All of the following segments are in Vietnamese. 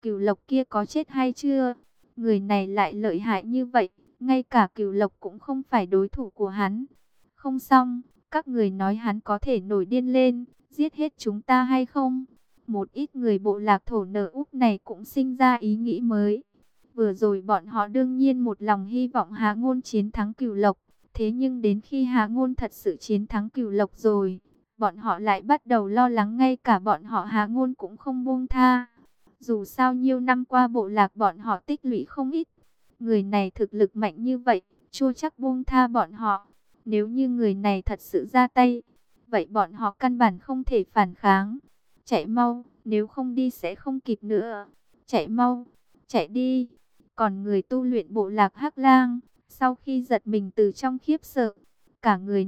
Cửu Lộc kia có chết hay chưa? Người này lại lợi hại như vậy, ngay cả Cửu Lộc cũng không phải đối thủ của hắn. Không xong, các người nói hắn có thể nổi điên lên, giết hết chúng ta hay không? Một ít người bộ lạc thổ nợ Úc này cũng sinh ra ý nghĩ mới. Vừa rồi bọn họ đương nhiên một lòng hy vọng Hạ Ngôn chiến thắng Cửu Lộc. Thế nhưng đến khi Hạ Ngôn thật sự chiến thắng Cửu Lộc rồi, bọn họ lại bắt đầu lo lắng, ngay cả bọn họ Hạ Ngôn cũng không buông tha. Dù sao nhiều năm qua bộ lạc bọn họ tích lũy không ít. Người này thực lực mạnh như vậy, chưa chắc buông tha bọn họ. Nếu như người này thật sự ra tay, vậy bọn họ căn bản không thể phản kháng. Chạy mau, nếu không đi sẽ không kịp nữa. Chạy mau, chạy đi. Còn người tu luyện bộ lạc Hắc Lang, sau khi giật mình từ trong khiếp sợ, cả người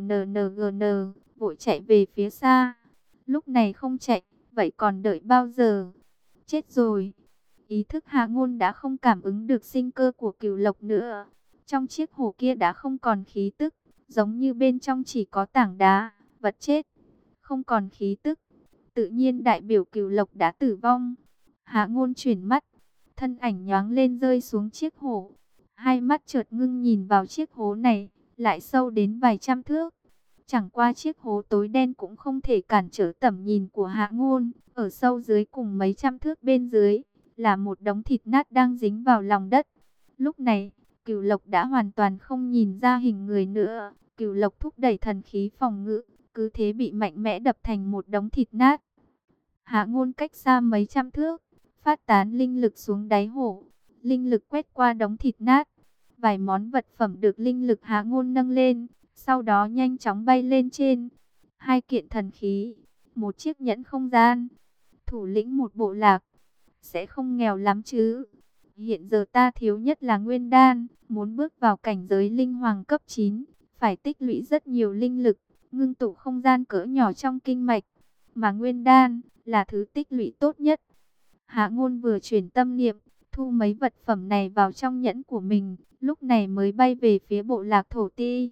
NGN vội chạy về phía xa. Lúc này không chạy, vậy còn đợi bao giờ? Chết rồi. Ý thức Hạ Ngôn đã không cảm ứng được sinh cơ của Cửu Lộc nữa. Trong chiếc hồ kia đã không còn khí tức, giống như bên trong chỉ có tảng đá, vật chết. Không còn khí tức, tự nhiên đại biểu Cửu Lộc đã tử vong. Hạ Ngôn chuyển mắt, thân ảnh nhoáng lên rơi xuống chiếc hồ. Hai mắt chợt ngưng nhìn vào chiếc hố này, lại sâu đến vài trăm thước. Chẳng qua chiếc hố tối đen cũng không thể cản trở tầm nhìn của Hạ Ngôn. Ở sâu dưới cùng mấy trăm thước bên dưới, là một đống thịt nát đang dính vào lòng đất. Lúc này, Cửu Lộc đã hoàn toàn không nhìn ra hình người nữa. Cửu Lộc thúc đẩy thần khí phòng ngự, cứ thế bị mạnh mẽ đập thành một đống thịt nát. Hạ Ngôn cách xa mấy trăm thước, phát tán linh lực xuống đáy hổ. Linh lực quét qua đống thịt nát. Vài món vật phẩm được linh lực Hạ Ngôn nâng lên, sau đó nhanh chóng bay lên trên. Hai kiện thần khí, một chiếc nhẫn không gian. Thủ lĩnh một bộ lạc, sẽ không nghèo lắm chứ? Hiện giờ ta thiếu nhất là nguyên đan, muốn bước vào cảnh giới linh hoàng cấp 9, phải tích lũy rất nhiều linh lực, ngưng tụ không gian cỡ nhỏ trong kinh mạch. Mà nguyên đan là thứ tích lũy tốt nhất. Hạ Ngôn vừa chuyển tâm niệm, thu mấy vật phẩm này vào trong nhẫn của mình, lúc này mới bay về phía bộ lạc thổ ti.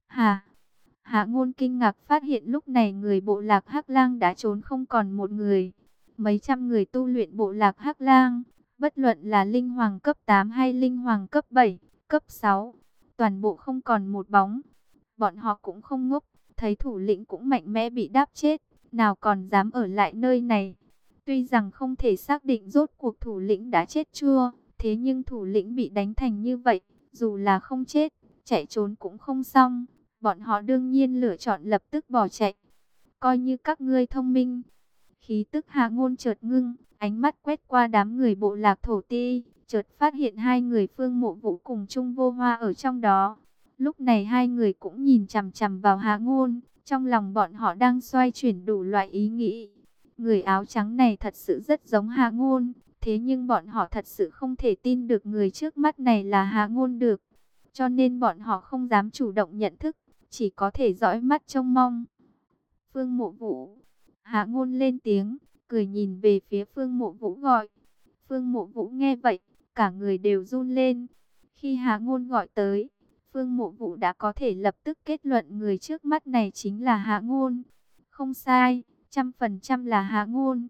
Hạ Ngôn kinh ngạc phát hiện lúc này người bộ lạc Hắc Lang đã trốn không còn một người. Mấy trăm người tu luyện bộ lạc Hắc Lang, bất luận là linh hoàng cấp 8 hay linh hoàng cấp 7, cấp 6, toàn bộ không còn một bóng. Bọn họ cũng không ngốc, thấy thủ lĩnh cũng mạnh mẽ bị đáp chết, nào còn dám ở lại nơi này. Tuy rằng không thể xác định rốt cuộc thủ lĩnh đã chết chưa, thế nhưng thủ lĩnh bị đánh thành như vậy, dù là không chết, chạy trốn cũng không xong. Bọn họ đương nhiên lựa chọn lập tức bỏ chạy. Coi như các ngươi thông minh. Khí tức Hạ Ngôn chợt ngưng, ánh mắt quét qua đám người bộ lạc thổ ti, chợt phát hiện hai người Phương Mộ Vũ cùng Trung Vô Hoa ở trong đó. Lúc này hai người cũng nhìn chằm chằm vào Hạ Ngôn, trong lòng bọn họ đang xoay chuyển đủ loại ý nghĩ. Người áo trắng này thật sự rất giống Hạ Ngôn, thế nhưng bọn họ thật sự không thể tin được người trước mắt này là Hạ Ngôn được. Cho nên bọn họ không dám chủ động nhận thức, chỉ có thể dõi mắt trông mong. Phương Mộ Vũ. Hạ Ngôn lên tiếng, cười nhìn về phía Phương Mộ Vũ gọi. Phương Mộ Vũ nghe vậy, cả người đều run lên. Khi Hạ Ngôn gọi tới, Phương Mộ Vũ đã có thể lập tức kết luận người trước mắt này chính là Hạ Ngôn. Không sai, 100% là Hạ Ngôn.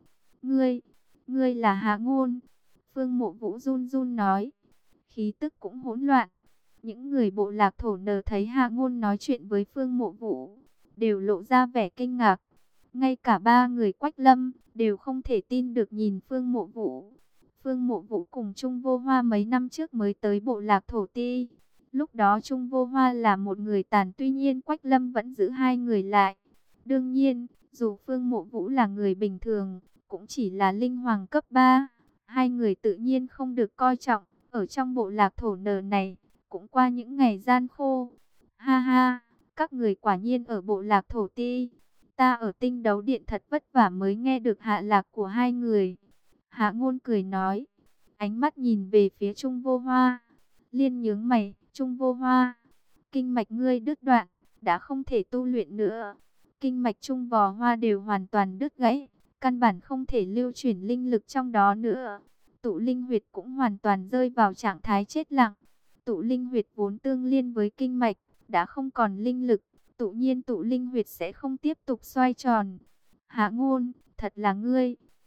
Ngươi là Hạ Ngôn. Phương Mộ Vũ run run nói. Khí tức cũng hỗn loạn. Những người bộ lạc thổ nờ thấy Hạ Ngôn nói chuyện với Phương Mộ Vũ, đều lộ ra vẻ kinh ngạc. Ngay cả ba người Quách Lâm đều không thể tin được nhìn Phương Mộ Vũ. Phương Mộ Vũ cùng Trung Vô Hoa mấy năm trước mới tới bộ lạc thổ ti. Lúc đó Trung Vô Hoa là một người tàn, tuy nhiên Quách Lâm vẫn giữ hai người lại. Đương nhiên, dù Phương Mộ Vũ là người bình thường, cũng chỉ là linh hoàng cấp 3. Hai người tự nhiên không được coi trọng. Ở trong bộ lạc thổ nờ này, cũng qua những ngày gian khô. Ha ha, các người quả nhiên ở bộ lạc thổ ti. Ta ở Tinh Đấu Điện thật vất vả mới nghe được hạ lạc của hai người. Hạ Ngôn cười nói, ánh mắt nhìn về phía Trung Vô Hoa. Liên nhướng mày, Trung Vô Hoa, kinh mạch ngươi đứt đoạn, đã không thể tu luyện nữa. Kinh mạch Trung Vò Hoa đều hoàn toàn đứt gãy, căn bản không thể lưu chuyển linh lực trong đó nữa. Tụ linh huyệt cũng hoàn toàn rơi vào trạng thái chết lặng. Tụ linh huyệt vốn tương liên với kinh mạch, đã không còn linh lực, tự nhiên tụ linh huyệt sẽ không tiếp tục xoay tròn. Hạ Ngôn, thật là ngươi.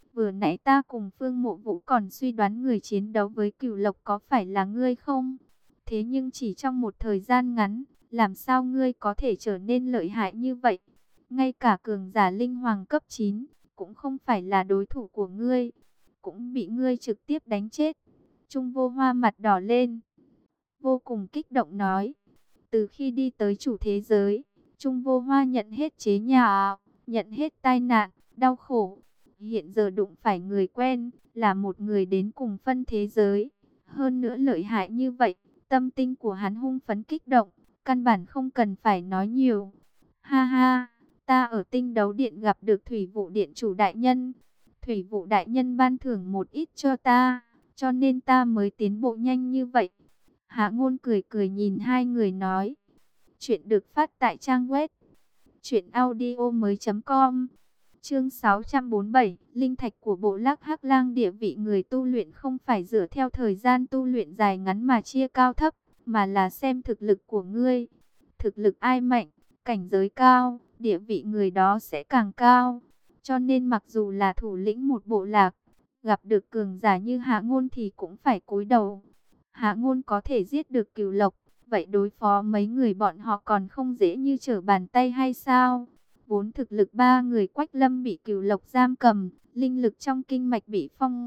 Vừa nãy ta cùng Phương Mộ Vũ còn suy đoán người chiến đấu với Cửu Lộc có phải là ngươi không? Thế nhưng chỉ trong một thời gian ngắn, làm sao ngươi có thể trở nên lợi hại như vậy? Ngay cả cường giả linh hoàng cấp 9 cũng không phải là đối thủ của ngươi, cũng bị ngươi trực tiếp đánh chết. Trung Vô Hoa mặt đỏ lên, vô cùng kích động nói. Từ khi đi tới chủ thế giới, Trung Vô Hoa nhận hết chế nhạo, nhận hết tai nạn, đau khổ. Hiện giờ đụng phải người quen, là một người đến cùng phân thế giới. Hơn nữa lợi hại như vậy, tâm tinh của hắn hung phấn kích động, căn bản không cần phải nói nhiều. Ha ha, ta ở Tinh Đấu Điện gặp được Thủy Vụ Điện chủ đại nhân. Thủy Vụ đại nhân ban thưởng một ít cho ta, cho nên ta mới tiến bộ nhanh như vậy. Hạ Ngôn cười cười nhìn hai người nói. Chuyện được phát tại trang web truyệnaudiomoi.com. Chương 647, linh thạch của Bộ Lạc Hắc Lang. Địa vị người tu luyện không phải dựa theo thời gian tu luyện dài ngắn mà chia cao thấp, mà là xem thực lực của ngươi. Thực lực ai mạnh, cảnh giới cao, địa vị người đó sẽ càng cao. Cho nên mặc dù là thủ lĩnh một bộ lạc, gặp được cường giả như Hạ Ngôn thì cũng phải cúi đầu. Hạ Ngôn có thể giết được Cửu Lộc, vậy đối phó mấy người bọn họ còn không dễ như trở bàn tay hay sao? Vốn thực lực ba người Quách Lâm bị Cửu Lộc giam cầm, linh lực trong kinh mạch bị phong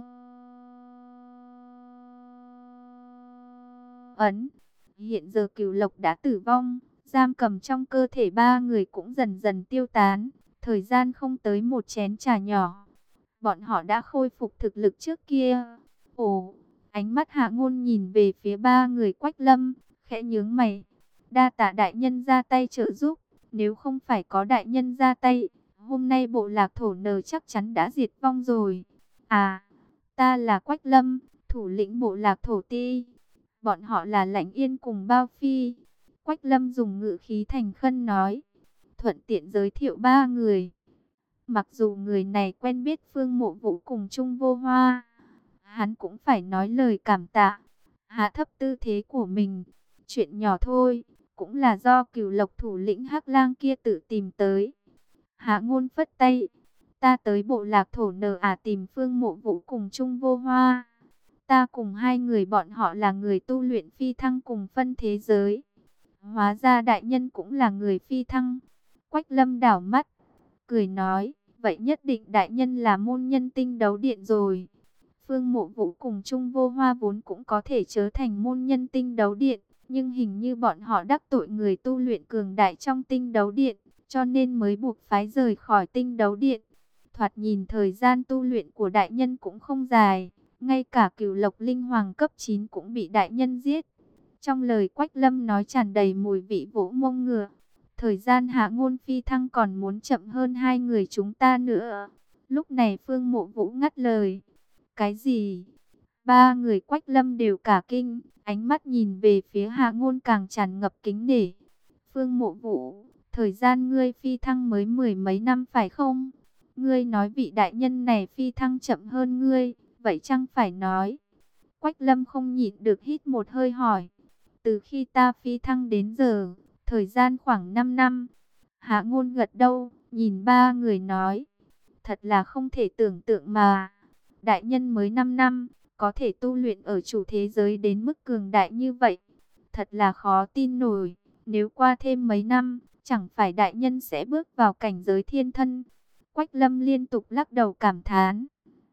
ấn. Hiện giờ Cửu Lộc đã tử vong, giam cầm trong cơ thể ba người cũng dần dần tiêu tán. Thời gian không tới một chén trà nhỏ, bọn họ đã khôi phục thực lực trước kia. Ồ, ánh mắt Hạ Ngôn nhìn về phía ba người Quách Lâm, khẽ nhướng mày. Đa tạ đại nhân ra tay trợ giúp, nếu không phải có đại nhân ra tay, hôm nay bộ lạc Thổ Nờ chắc chắn đã diệt vong rồi. À, ta là Quách Lâm, thủ lĩnh bộ lạc Thổ Ti. Bọn họ là Lãnh Yên cùng Bao Phi. Quách Lâm dùng ngữ khí thành khẩn nói, thuận tiện giới thiệu ba người. Mặc dù người này quen biết Phương Mộ Vũ cùng Trung Vô Hoa, hắn cũng phải nói lời cảm tạ, hạ thấp tư thế của mình. Chuyện nhỏ thôi, cũng là do Cửu Lộc thủ lĩnh Hắc Lang kia tự tìm tới. Hạ Ngôn phất tay, ta tới bộ lạc Thổ Nờ tìm Phương Mộ Vũ cùng Trung Vô Hoa. Ta cùng hai người bọn họ là người tu luyện phi thăng cùng phân thế giới. Hóa ra đại nhân cũng là người phi thăng. Quách Lâm đảo mắt, cười nói, vậy nhất định đại nhân là môn nhân Tinh Đấu Điện rồi. Phương Mộ Vũ cùng Trung Vô Hoa vốn cũng có thể trở thành môn nhân Tinh Đấu Điện, nhưng hình như bọn họ đắc tội người tu luyện cường đại trong Tinh Đấu Điện, cho nên mới buộc phái rời khỏi Tinh Đấu Điện. Thoạt nhìn thời gian tu luyện của đại nhân cũng không dài, ngay cả Cửu Lộc linh hoàng cấp 9 cũng bị đại nhân giết. Trong lời Quách Lâm nói tràn đầy mùi vị vỗ mông ngựa. Thời gian Hạ Ngôn phi thăng còn muốn chậm hơn hai người chúng ta nữa. Lúc này Phương Mộ Vũ ngắt lời. Cái gì? Ba người Quách Lâm đều cả kinh, ánh mắt nhìn về phía Hạ Ngôn càng tràn ngập kính nể. Phương Mộ Vũ, thời gian ngươi phi thăng mới mười mấy năm phải không? Ngươi nói vị đại nhân này phi thăng chậm hơn ngươi, vậy chăng phải nói? Quách Lâm không nhịn được hít một hơi hỏi. Từ khi ta phi thăng đến giờ, thời gian khoảng 5 năm. Hạ Ngôn gật đầu, nhìn ba người nói. Thật là không thể tưởng tượng mà. Đại nhân mới 5 năm, có thể tu luyện ở chủ thế giới đến mức cường đại như vậy. Thật là khó tin nổi. Nếu qua thêm mấy năm, chẳng phải đại nhân sẽ bước vào cảnh giới thiên thân. Quách Lâm liên tục lắc đầu cảm thán.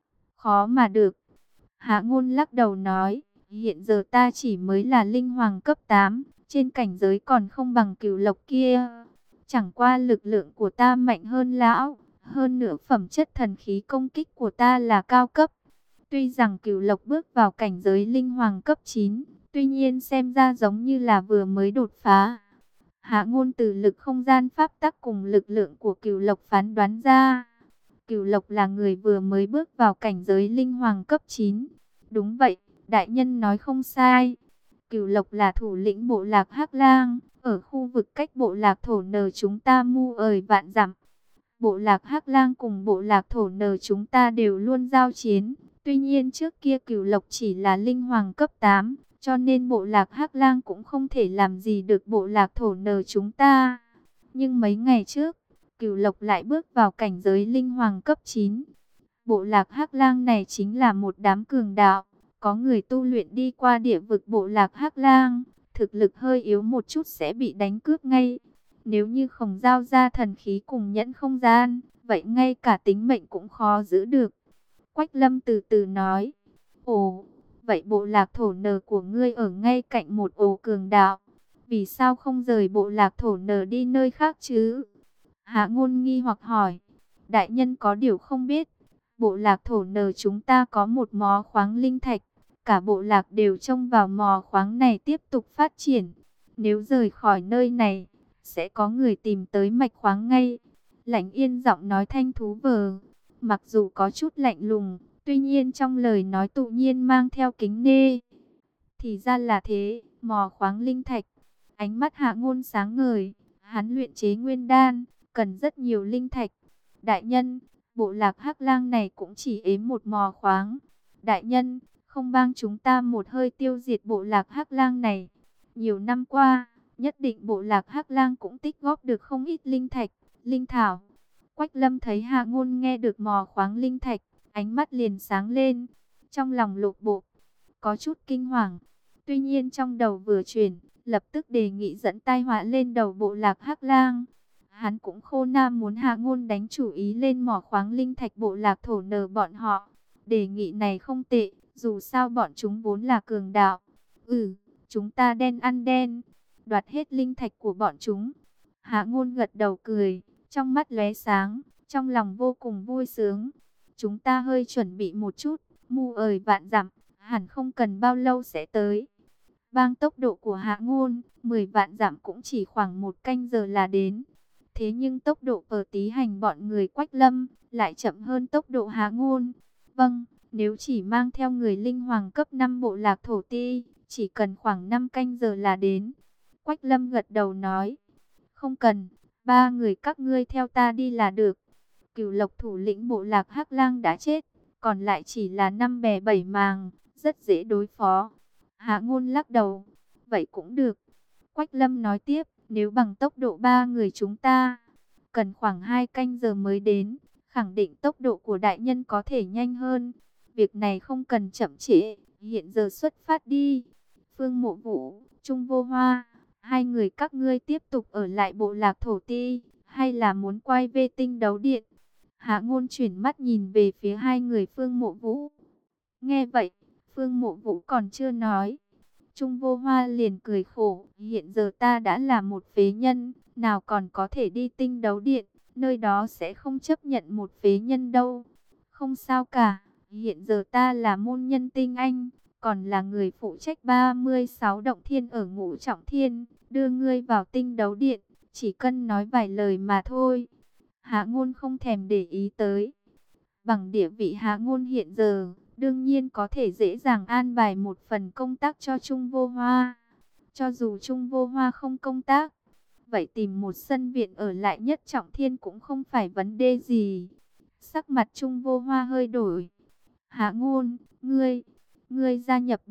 Khó mà được. Hạ Ngôn lắc đầu nói. Hiện giờ ta chỉ mới là linh hoàng cấp 8, trên cảnh giới còn không bằng Cửu Lộc kia. Chẳng qua lực lượng của ta mạnh hơn lão, hơn nữa phẩm chất thần khí công kích của ta là cao cấp. Tuy rằng Cửu Lộc bước vào cảnh giới linh hoàng cấp 9, tuy nhiên xem ra giống như là vừa mới đột phá. Hạ Ngôn từ lực không gian pháp tắc cùng lực lượng của Cửu Lộc phán đoán ra. Cửu Lộc là người vừa mới bước vào cảnh giới linh hoàng cấp 9. Đúng vậy, đại nhân nói không sai. Cửu Lộc là thủ lĩnh bộ lạc Hắc Lang, ở khu vực cách bộ lạc Thổ Nờ chúng ta mu ời vạn dặm. Bộ lạc Hắc Lang cùng bộ lạc Thổ Nờ chúng ta đều luôn giao chiến. Tuy nhiên trước kia Cửu Lộc chỉ là linh hoàng cấp 8, cho nên bộ lạc Hắc Lang cũng không thể làm gì được bộ lạc Thổ Nờ chúng ta. Nhưng mấy ngày trước, Cửu Lộc lại bước vào cảnh giới linh hoàng cấp 9. bộ lạc Hắc Lang này chính là một đám cường đạo. Có người tu luyện đi qua địa vực bộ lạc Hắc Lang, thực lực hơi yếu một chút sẽ bị đánh cướp ngay. Nếu như không giao ra thần khí cùng nhẫn không gian, vậy ngay cả tính mệnh cũng khó giữ được. Quách Lâm từ từ nói, ồ, vậy bộ lạc thổ nờ của ngươi ở ngay cạnh một ổ cường đạo. Vì sao không rời bộ lạc thổ nờ đi nơi khác chứ? Hạ Ngôn nghi hoặc hỏi, đại nhân có điều không biết. Bộ lạc thổ nờ chúng ta có một mỏ khoáng linh thạch. Cả bộ lạc đều trông vào mỏ khoáng này tiếp tục phát triển. Nếu rời khỏi nơi này, sẽ có người tìm tới mạch khoáng ngay. Lãnh Yên giọng nói thanh thú vờ. Mặc dù có chút lạnh lùng, tuy nhiên trong lời nói tự nhiên mang theo kính nê. Thì ra là thế, mỏ khoáng linh thạch. Ánh mắt Hạ Ngôn sáng ngời, hắn luyện chế nguyên đan, cần rất nhiều linh thạch. Đại nhân, bộ lạc Hắc Lang này cũng chỉ ếm một mỏ khoáng. Đại nhân, không bang chúng ta một hơi tiêu diệt bộ lạc Hắc Lang này. Nhiều năm qua, nhất định bộ lạc Hắc Lang cũng tích góp được không ít linh thạch, linh thảo. Quách Lâm thấy Hạ Ngôn nghe được mỏ khoáng linh thạch, ánh mắt liền sáng lên, trong lòng lột bột, có chút kinh hoàng. Tuy nhiên trong đầu vừa chuyển, lập tức đề nghị dẫn tai họa lên đầu bộ lạc Hắc Lang. Hắn cũng khô nam muốn Hạ Ngôn đánh chủ ý lên mỏ khoáng linh thạch bộ lạc thổ nờ bọn họ. Đề nghị này không tệ, dù sao bọn chúng vốn là cường đạo. Chúng ta đen ăn đen, đoạt hết linh thạch của bọn chúng. Hạ Ngôn gật đầu cười, trong mắt lóe sáng, trong lòng vô cùng vui sướng. Chúng ta hơi chuẩn bị một chút, mưu ời vạn dặm, hẳn không cần bao lâu sẽ tới. Bang tốc độ của Hạ Ngôn, 10 vạn dặm cũng chỉ khoảng 1 canh giờ là đến. Thế nhưng tốc độ Pờ Tí Hành bọn người Quách Lâm lại chậm hơn tốc độ Hạ Ngôn. Vâng, nếu chỉ mang theo người linh hoàng cấp 5 bộ lạc thổ ti, chỉ cần khoảng 5 canh giờ là đến. Quách Lâm gật đầu nói, không cần, 3 người các ngươi theo ta đi là được. Cửu Lộc thủ lĩnh bộ lạc Hắc Lang đã chết, còn lại chỉ là 5 bè 7 màng, rất dễ đối phó. Hạ Ngôn lắc đầu, vậy cũng được. Quách Lâm nói tiếp, nếu bằng tốc độ 3 người chúng ta, cần khoảng 2 canh giờ mới đến, khẳng định tốc độ của đại nhân có thể nhanh hơn. Việc này không cần chậm trễ, hiện giờ xuất phát đi. Phương Mộ Vũ, Trung Vô Hoa, hai người các ngươi tiếp tục ở lại bộ lạc thổ ti, hay là muốn quay về tinh đấu điện? Hạ Ngôn chuyển mắt nhìn về phía hai người Phương Mộ Vũ. Nghe vậy, Phương Mộ Vũ còn chưa nói. Trung Vô Hoa liền cười khổ, hiện giờ ta đã là một phế nhân, nào còn có thể đi tinh đấu điện, nơi đó sẽ không chấp nhận một phế nhân đâu. Không sao cả, hiện giờ ta là môn nhân tinh anh, còn là người phụ trách 36 động thiên ở Ngũ Trọng Thiên, đưa ngươi vào tinh đấu điện, chỉ cần nói vài lời mà thôi. Hạ Ngôn không thèm để ý tới. Bằng địa vị Hạ Ngôn hiện giờ, đương nhiên có thể dễ dàng an bài một phần công tác cho Trung Vô Hoa. Cho dù Trung Vô Hoa không công tác, vậy tìm một sân viện ở lại Nhất Trọng Thiên cũng không phải vấn đề gì. Sắc mặt Trung Vô Hoa hơi đổi. Hạ Ngôn, ngươi gia nhập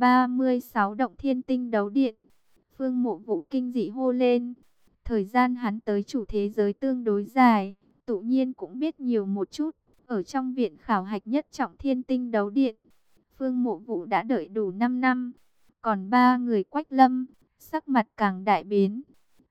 36 động thiên tinh đấu điện. Phương Mộ Vũ kinh dị hô lên. Thời gian hắn tới chủ thế giới tương đối dài, tự nhiên cũng biết nhiều một chút. Ở trong viện khảo hạch Nhất Trọng Thiên tinh đấu điện, Phương Mộ Vũ đã đợi đủ 5 năm. Còn 3 người Quách Lâm, sắc mặt càng đại biến.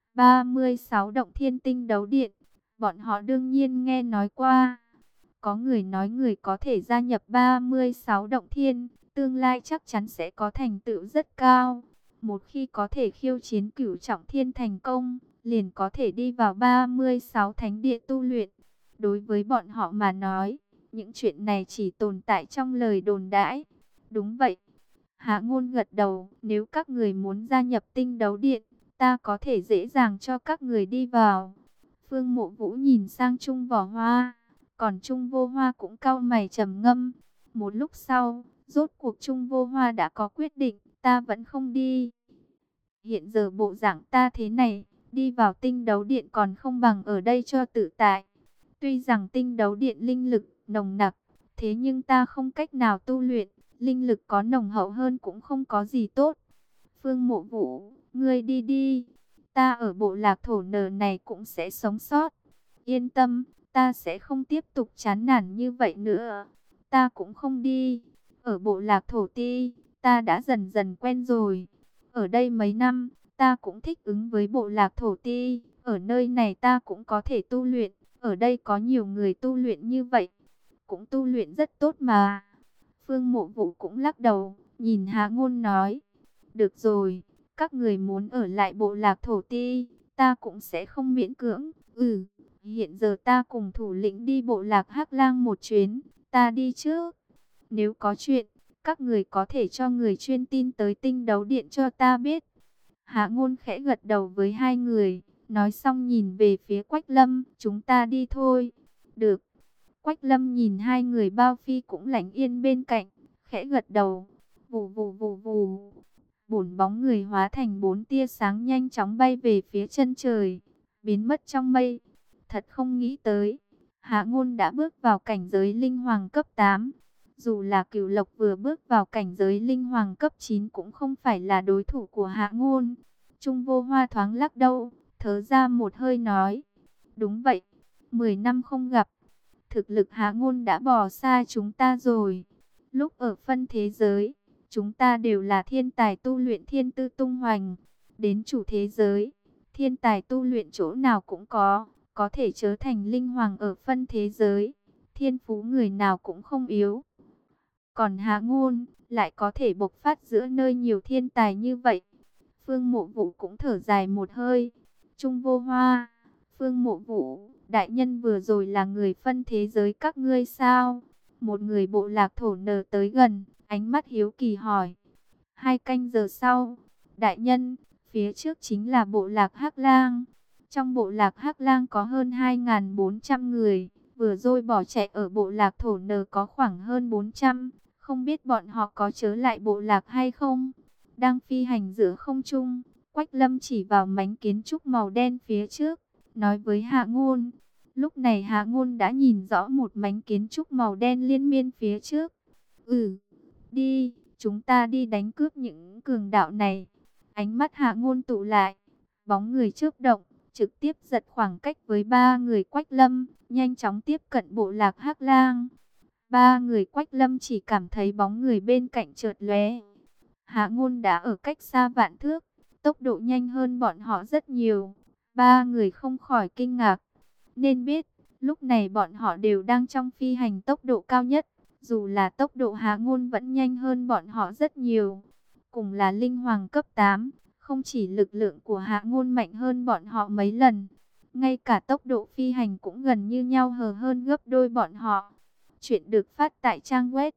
36 động thiên tinh đấu điện, bọn họ đương nhiên nghe nói qua. Có người nói người có thể gia nhập 36 động thiên, tương lai chắc chắn sẽ có thành tựu rất cao. Một khi có thể khiêu chiến Cửu Trọng Thiên thành công, liền có thể đi vào 36 thánh địa tu luyện. Đối với bọn họ mà nói, những chuyện này chỉ tồn tại trong lời đồn đãi. Đúng vậy. Hạ Ngôn gật đầu, nếu các người muốn gia nhập tinh đấu điện, ta có thể dễ dàng cho các người đi vào. Phương Mộ Vũ nhìn sang Trung Võ Hoa, còn Trung Vô Hoa cũng cau mày trầm ngâm. Một lúc sau, rốt cuộc Trung Vô Hoa đã có quyết định, ta vẫn không đi. Hiện giờ bộ dạng ta thế này, đi vào tinh đấu điện còn không bằng ở đây cho tự tại. Tuy rằng tinh đấu điện linh lực nồng nặc, thế nhưng ta không cách nào tu luyện, linh lực có nồng hậu hơn cũng không có gì tốt. Phương Mộ Vũ, ngươi đi đi, ta ở bộ lạc thổ nờ này cũng sẽ sống sót. Yên tâm, ta sẽ không tiếp tục chán nản như vậy nữa. ta cũng không đi. Ở bộ lạc thổ ti, ta đã dần dần quen rồi. Ở đây mấy năm, ta cũng thích ứng với bộ lạc thổ ti. Ở nơi này ta cũng có thể tu luyện. Ở đây có nhiều người tu luyện như vậy, cũng tu luyện rất tốt mà. Phương Mộ Vũ cũng lắc đầu, nhìn Hạ Ngôn nói, được rồi, các người muốn ở lại bộ lạc thổ ti, ta cũng sẽ không miễn cưỡng. Hiện giờ ta cùng thủ lĩnh đi bộ lạc Hắc Lang một chuyến, ta đi trước. Nếu có chuyện, các người có thể cho người chuyên tin tới Tinh Đấu Điện cho ta biết. Hạ Ngôn khẽ gật đầu với hai người, nói xong nhìn về phía Quách Lâm, chúng ta đi thôi. Được. Quách Lâm nhìn hai người Bao Phi cũng lặng yên bên cạnh, khẽ gật đầu. Vù vù vù vù. Bốn bóng người hóa thành bốn tia sáng nhanh chóng bay về phía chân trời, biến mất trong mây. Thật không nghĩ tới, Hạ Ngôn đã bước vào cảnh giới linh hoàng cấp 8. Dù là Cửu Lộc vừa bước vào cảnh giới linh hoàng cấp 9 cũng không phải là đối thủ của Hạ Ngôn. Trung Vô Hoa thoáng lắc đầu, thở ra một hơi nói, đúng vậy, 10 năm không gặp, thực lực Hạ Ngôn đã bỏ xa chúng ta rồi. Lúc ở phân thế giới, chúng ta đều là thiên tài tu luyện thiên tư tung hoành. Đến chủ thế giới, thiên tài tu luyện chỗ nào cũng có thể trở thành linh hoàng ở phân thế giới. Thiên phú người nào cũng không yếu. Còn Hạ Ngôn lại có thể bộc phát giữa nơi nhiều thiên tài như vậy. Phương Mộ Vũ cũng thở dài một hơi. Trung Vô Hoa, Phương Mộ Vũ, đại nhân vừa rồi là người phân thế giới các ngươi sao? Một người bộ lạc thổ nở tới gần, ánh mắt hiếu kỳ hỏi. 2 canh giờ sau, đại nhân, phía trước chính là bộ lạc Hắc Lang. Trong bộ lạc Hắc Lang có hơn 2.400 người, vừa rồi bỏ chạy ở bộ lạc thổ nở có khoảng hơn 400. Không biết bọn họ có trở lại bộ lạc hay không? Đang phi hành giữa không trung, Quách Lâm chỉ vào mảnh kiến trúc màu đen phía trước, nói với Hạ Ngôn. Lúc này Hạ Ngôn đã nhìn rõ một mảnh kiến trúc màu đen liên miên phía trước. Đi, chúng ta đi đánh cướp những cường đạo này. Ánh mắt Hạ Ngôn tụ lại, bóng người chớp động, trực tiếp giật khoảng cách với 3 người Quách Lâm, nhanh chóng tiếp cận bộ lạc Hắc Lang. 3 người Quách Lâm chỉ cảm thấy bóng người bên cạnh chợt lóe. Hạ Ngôn đã ở cách xa vạn thước, tốc độ nhanh hơn bọn họ rất nhiều. 3 người không khỏi kinh ngạc. Nên biết, lúc này bọn họ đều đang trong phi hành tốc độ cao nhất. Dù là tốc độ Hạ Ngôn vẫn nhanh hơn bọn họ rất nhiều. Cùng là linh hoàng cấp 8, không chỉ lực lượng của Hạ Ngôn mạnh hơn bọn họ mấy lần, ngay cả tốc độ phi hành cũng gần như nhau hờ hơn gấp đôi bọn họ. Chuyện được phát tại trang web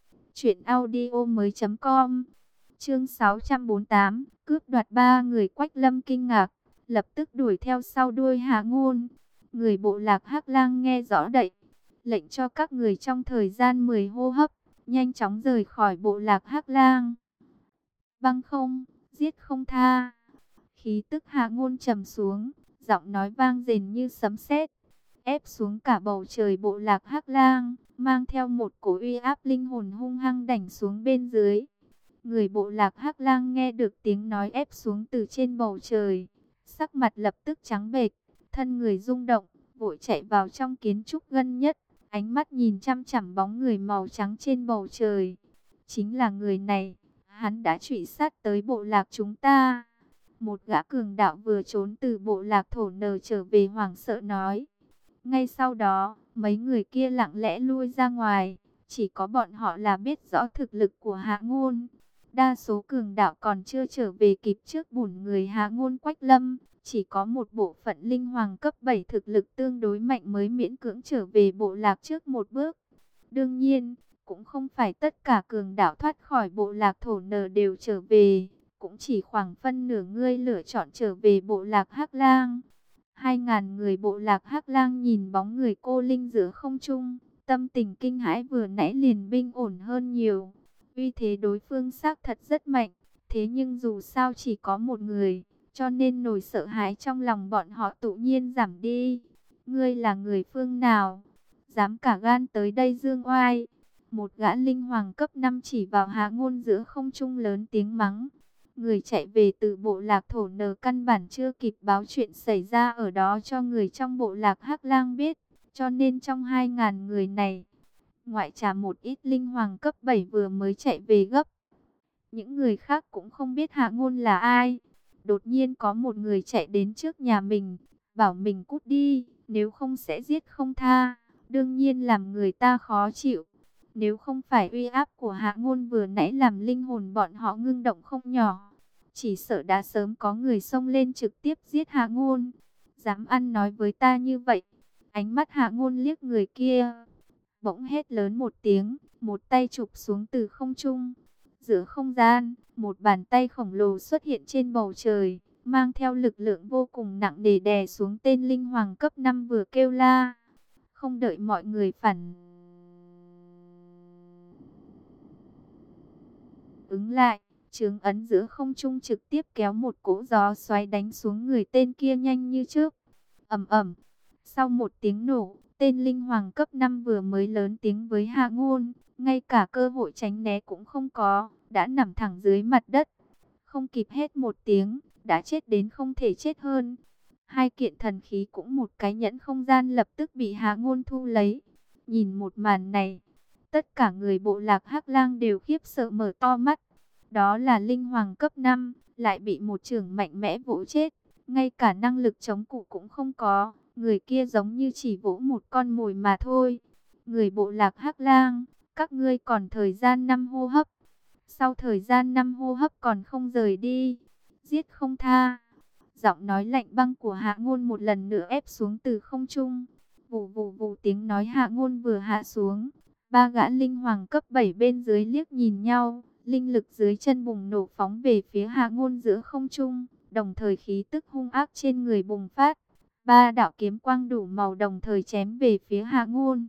truyệnaudiomoi.com. Chương 648, cướp đoạt 3 người Quách Lâm kinh ngạc, lập tức đuổi theo sau đuôi Hạ Ngôn. Người bộ lạc Hắc Lang nghe rõ đậy, lệnh cho các người trong thời gian 10 hô hấp, nhanh chóng rời khỏi bộ lạc Hắc Lang. Băng không, giết không tha. Khí tức Hạ Ngôn trầm xuống, giọng nói vang rền như sấm sét, ép xuống cả bầu trời bộ lạc Hắc Lang, mang theo một cổ uy áp linh hồn hung hăng đảnh xuống bên dưới. Người bộ lạc Hắc Lang nghe được tiếng nói ép xuống từ trên bầu trời, sắc mặt lập tức trắng bệch, thân người rung động, vội chạy vào trong kiến trúc gần nhất, ánh mắt nhìn chăm chằm bóng người màu trắng trên bầu trời. Chính là người này, hắn đã truy sát tới bộ lạc chúng ta. Một gã cường đạo vừa trốn từ bộ lạc thổ nờ trở về hoảng sợ nói. Ngay sau đó, mấy người kia lặng lẽ lui ra ngoài, chỉ có bọn họ là biết rõ thực lực của Hạ Ngôn. Đa số cường đạo còn chưa trở về kịp trước bổn người Hạ Ngôn Quách Lâm, chỉ có một bộ phận linh hoàng cấp 7 thực lực tương đối mạnh mới miễn cưỡng trở về bộ lạc trước một bước. Đương nhiên, cũng không phải tất cả cường đạo thoát khỏi bộ lạc thổ nờ đều trở về, cũng chỉ khoảng phân nửa người lựa chọn trở về bộ lạc Hắc Lang. 2.000 người bộ lạc Hắc Lang nhìn bóng người cô linh giữa không trung, tâm tình kinh hãi vừa nãy liền bình ổn hơn nhiều. Uy thế đối phương xác thật rất mạnh, thế nhưng dù sao chỉ có một người, cho nên nỗi sợ hãi trong lòng bọn họ tự nhiên giảm đi. Ngươi là người phương nào? Dám cả gan tới đây dương oai? Một gã linh hoàng cấp 5 chỉ vào Hạ Ngôn giữa không trung lớn tiếng mắng. Người chạy về từ bộ lạc thổ nờ căn bản chưa kịp báo chuyện xảy ra ở đó cho người trong bộ lạc Hắc Lang biết, cho nên trong 2.000 người này, ngoại trừ một ít linh hoàng cấp 7 vừa mới chạy về gấp. Những người khác cũng không biết Hạ Ngôn là ai. Đột nhiên có một người chạy đến trước nhà mình, bảo mình cút đi, nếu không sẽ giết không tha. Đương nhiên làm người ta khó chịu. Nếu không phải uy áp của Hạ Ngôn vừa nãy làm linh hồn bọn họ ngưng động không nhỏ, chỉ sợ đã sớm có người xông lên trực tiếp giết Hạ Ngôn. Dám ăn nói với ta như vậy. Ánh mắt Hạ Ngôn liếc người kia, bỗng hét lớn một tiếng, một tay chụp xuống từ không trung. Giữa không gian, một bàn tay khổng lồ xuất hiện trên bầu trời, mang theo lực lượng vô cùng nặng nề đè xuống tên linh hoàng cấp 5 vừa kêu la. Không đợi mọi người phản ứng lại, chướng ấn giữa không trung trực tiếp kéo một cỗ gió xoáy đánh xuống người tên kia nhanh như trước. Ầm ầm. Sau một tiếng nổ, tên linh hoàng cấp 5 vừa mới lớn tiếng với Hạ Ngôn, ngay cả cơ hội tránh né cũng không có, đã nằm thẳng dưới mặt đất. Không kịp hét một tiếng, đã chết đến không thể chết hơn. Hai kiện thần khí cũng một cái nhẫn không gian lập tức bị Hạ Ngôn thu lấy. Nhìn một màn này, tất cả người bộ lạc Hắc Lang đều khiếp sợ mở to mắt. Đó là linh hoàng cấp 5, lại bị một chưởng mạnh mẽ vỗ chết, ngay cả năng lực chống cự cũng không có. Người kia giống như chỉ vỗ một con mồi mà thôi. Người bộ lạc Hắc Lang, các ngươi còn thời gian 5 hô hấp. Sau thời gian 5 hô hấp còn không rời đi, giết không tha. Giọng nói lạnh băng của Hạ Ngôn một lần nữa ép xuống từ không trung. Vù vù vù, tiếng nói Hạ Ngôn vừa hạ xuống, ba gã linh hoàng cấp 7 bên dưới liếc nhìn nhau, linh lực dưới chân bùng nổ phóng về phía Hạ Ngôn giữa không trung, đồng thời khí tức hung ác trên người bùng phát. Ba đạo kiếm quang đủ màu đồng thời chém về phía Hạ Ngôn.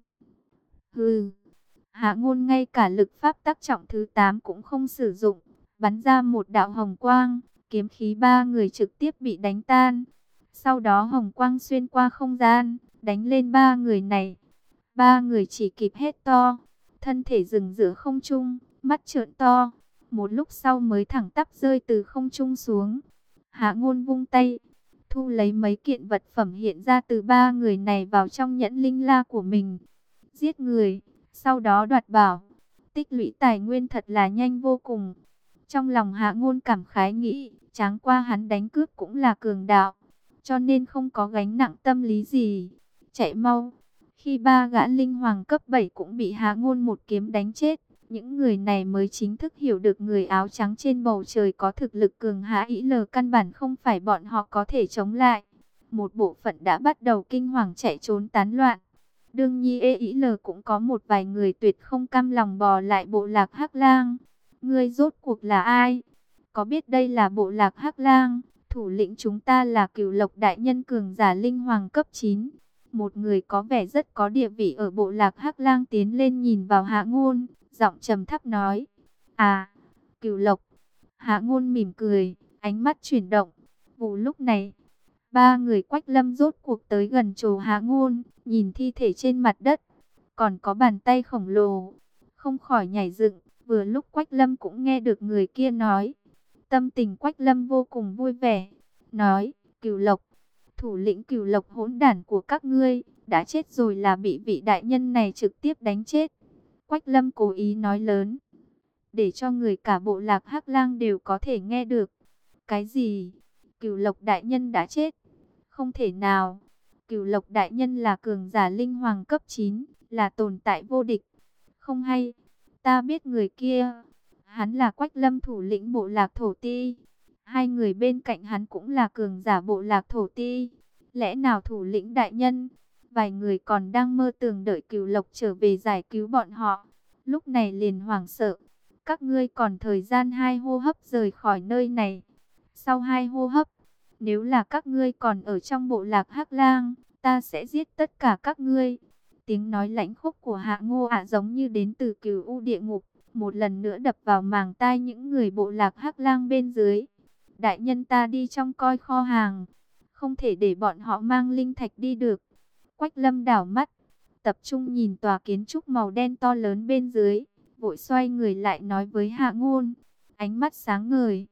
Hừ. Hạ Ngôn ngay cả lực pháp tác trọng thứ 8 cũng không sử dụng, bắn ra một đạo hồng quang, kiếm khí ba người trực tiếp bị đánh tan. Sau đó hồng quang xuyên qua không gian, đánh lên ba người này. Ba người chỉ kịp hét to, thân thể dừng giữa không trung, mắt trợn to, một lúc sau mới thẳng tắp rơi từ không trung xuống. Hạ Ngôn vung tay, thu lấy mấy kiện vật phẩm hiện ra từ ba người này vào trong nhẫn linh la của mình. Giết người, sau đó đoạt bảo, tích lũy tài nguyên thật là nhanh vô cùng. Trong lòng Hạ Ngôn cảm khái nghĩ, tráng qua hắn đánh cướp cũng là cường đạo, cho nên không có gánh nặng tâm lý gì. Chạy mau. Khi ba gã linh hoàng cấp 7 cũng bị Hạ Ngôn một kiếm đánh chết, những người này mới chính thức hiểu được người áo trắng trên bầu trời có thực lực cường hãn ý lờ, căn bản không phải bọn họ có thể chống lại. Một bộ phận đã bắt đầu kinh hoàng chạy trốn tán loạn. Đương nhiên ý lờ cũng có một vài người tuyệt không cam lòng bò lại bộ lạc Hắc Lang. Ngươi rốt cuộc là ai? Có biết đây là bộ lạc Hắc Lang? Thủ lĩnh chúng ta là Cửu Lộc đại nhân cường giả linh hoàng cấp 9. Một người có vẻ rất có địa vị ở bộ lạc Hắc Lang tiến lên nhìn vào Hạ Ngôn, giọng trầm thấp nói: "À, Cửu Lộc." Hạ Ngôn mỉm cười, ánh mắt chuyển động. Vụ lúc này, ba người Quách Lâm rốt cuộc tới gần chỗ Hạ Ngôn, nhìn thi thể trên mặt đất, còn có bàn tay khổng lồ, không khỏi nhảy dựng. Vừa lúc Quách Lâm cũng nghe được người kia nói, tâm tình Quách Lâm vô cùng vui vẻ, nói: "Cửu Lộc, thủ lĩnh Cửu Lộc hỗn đản của các ngươi, đã chết rồi, là bị vị đại nhân này trực tiếp đánh chết." Quách Lâm cố ý nói lớn, để cho người cả bộ lạc Hắc Lang đều có thể nghe được. Cái gì? Cửu Lộc đại nhân đã chết? Không thể nào. Cửu Lộc đại nhân là cường giả linh hoàng cấp 9, là tồn tại vô địch. Không hay, ta biết người kia. Hắn là Quách Lâm, thủ lĩnh bộ lạc Thổ Ti. Hai người bên cạnh hắn cũng là cường giả bộ lạc Thổ Ti. Lẽ nào thủ lĩnh đại nhân? Vài người còn đang mơ tưởng đợi Cửu Lộc trở về giải cứu bọn họ, lúc này liền hoảng sợ. Các ngươi còn thời gian 2 hô hấp rời khỏi nơi này. Sau 2 hô hấp, nếu là các ngươi còn ở trong bộ lạc Hắc Lang, ta sẽ giết tất cả các ngươi. Tiếng nói lãnh khốc của Hạ Ngô Ả giống như đến từ Cửu U địa ngục, một lần nữa đập vào màng tai những người bộ lạc Hắc Lang bên dưới. Đại nhân, ta đi trong coi kho hàng, không thể để bọn họ mang linh thạch đi được. Quách Lâm đảo mắt, tập trung nhìn tòa kiến trúc màu đen to lớn bên dưới, vội xoay người lại nói với Hạ Ngôn, ánh mắt sáng ngời.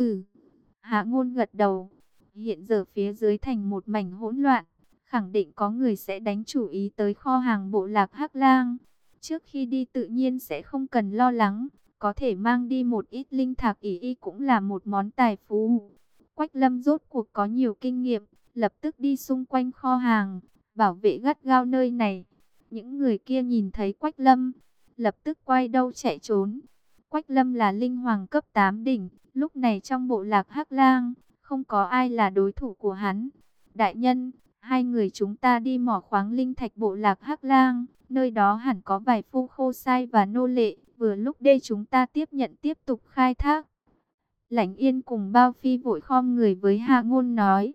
Hạ Ngôn gật đầu. Hiện giờ phía dưới thành một mảnh hỗn loạn, khẳng định có người sẽ đánh chủ ý tới kho hàng bộ lạc Hắc Lang. Trước khi đi tự nhiên sẽ không cần lo lắng, có thể mang đi một ít linh thạch ỷ y cũng là một món tài phú. Quách Lâm rốt cuộc có nhiều kinh nghiệm, lập tức đi xung quanh kho hàng, bảo vệ gắt gao nơi này. Những người kia nhìn thấy Quách Lâm, lập tức quay đầu chạy trốn. Quách Lâm là linh hoàng cấp 8 đỉnh, lúc này trong bộ lạc Hắc Lang, không có ai là đối thủ của hắn. Đại nhân, hai người chúng ta đi mỏ khoáng linh thạch bộ lạc Hắc Lang, nơi đó hẳn có vài phu khô sai và nô lệ, vừa lúc đây chúng ta tiếp nhận tiếp tục khai thác. Lãnh Yên cùng Bao Phi vội khom người với Hạ Ngôn nói,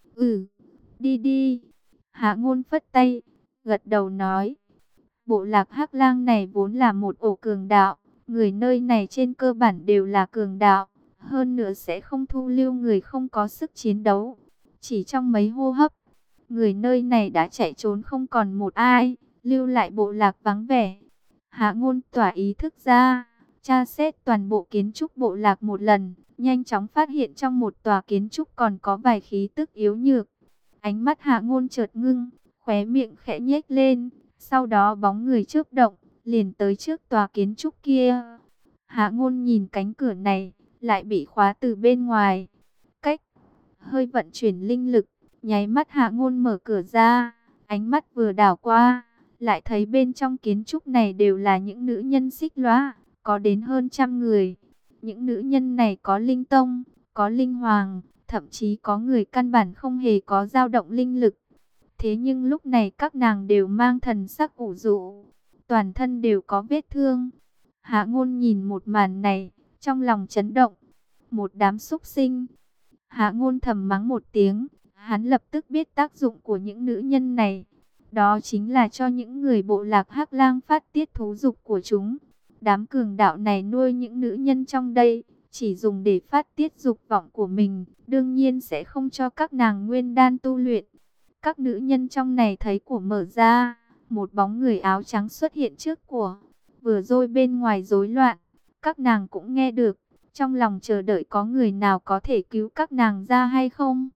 đi đi. Hạ Ngôn phất tay, gật đầu nói, bộ lạc Hắc Lang này vốn là một ổ cường đạo, người nơi này trên cơ bản đều là cường đạo, hơn nữa sẽ không thu lưu người không có sức chiến đấu. Chỉ trong mấy hô hấp, người nơi này đã chạy trốn không còn một ai, lưu lại bộ lạc vắng vẻ. Hạ Ngôn tỏa ý thức ra, tra xét toàn bộ kiến trúc bộ lạc một lần, nhanh chóng phát hiện trong một tòa kiến trúc còn có vài khí tức yếu nhược. Ánh mắt Hạ Ngôn chợt ngưng, khóe miệng khẽ nhếch lên, sau đó bóng người chớp động, liền tới trước tòa kiến trúc kia. Hạ Ngôn nhìn cánh cửa này, lại bị khóa từ bên ngoài. Cách hơi vận chuyển linh lực, nháy mắt Hạ Ngôn mở cửa ra, ánh mắt vừa đảo qua, lại thấy bên trong kiến trúc này đều là những nữ nhân xích lóa, có đến hơn trăm người. Những nữ nhân này có linh tông, có linh hoàng, thậm chí có người căn bản không hề có dao động linh lực. Thế nhưng lúc này các nàng đều mang thần sắc ủ rũ, toàn thân đều có vết thương. Hạ Ngôn nhìn một màn này, trong lòng chấn động. Một đám súc sinh. Hạ Ngôn thầm mắng một tiếng, hắn lập tức biết tác dụng của những nữ nhân này. Đó chính là cho những người bộ lạc Hắc Lang phát tiết thú dục của chúng. Đám cường đạo này nuôi những nữ nhân trong đây, chỉ dùng để phát tiết dục vọng của mình, đương nhiên sẽ không cho các nàng nguyên đan tu luyện. Các nữ nhân trong này thấy của mở ra, một bóng người áo trắng xuất hiện trước của. Vừa rồi bên ngoài rối loạn, các nàng cũng nghe được, trong lòng chờ đợi có người nào có thể cứu các nàng ra hay không.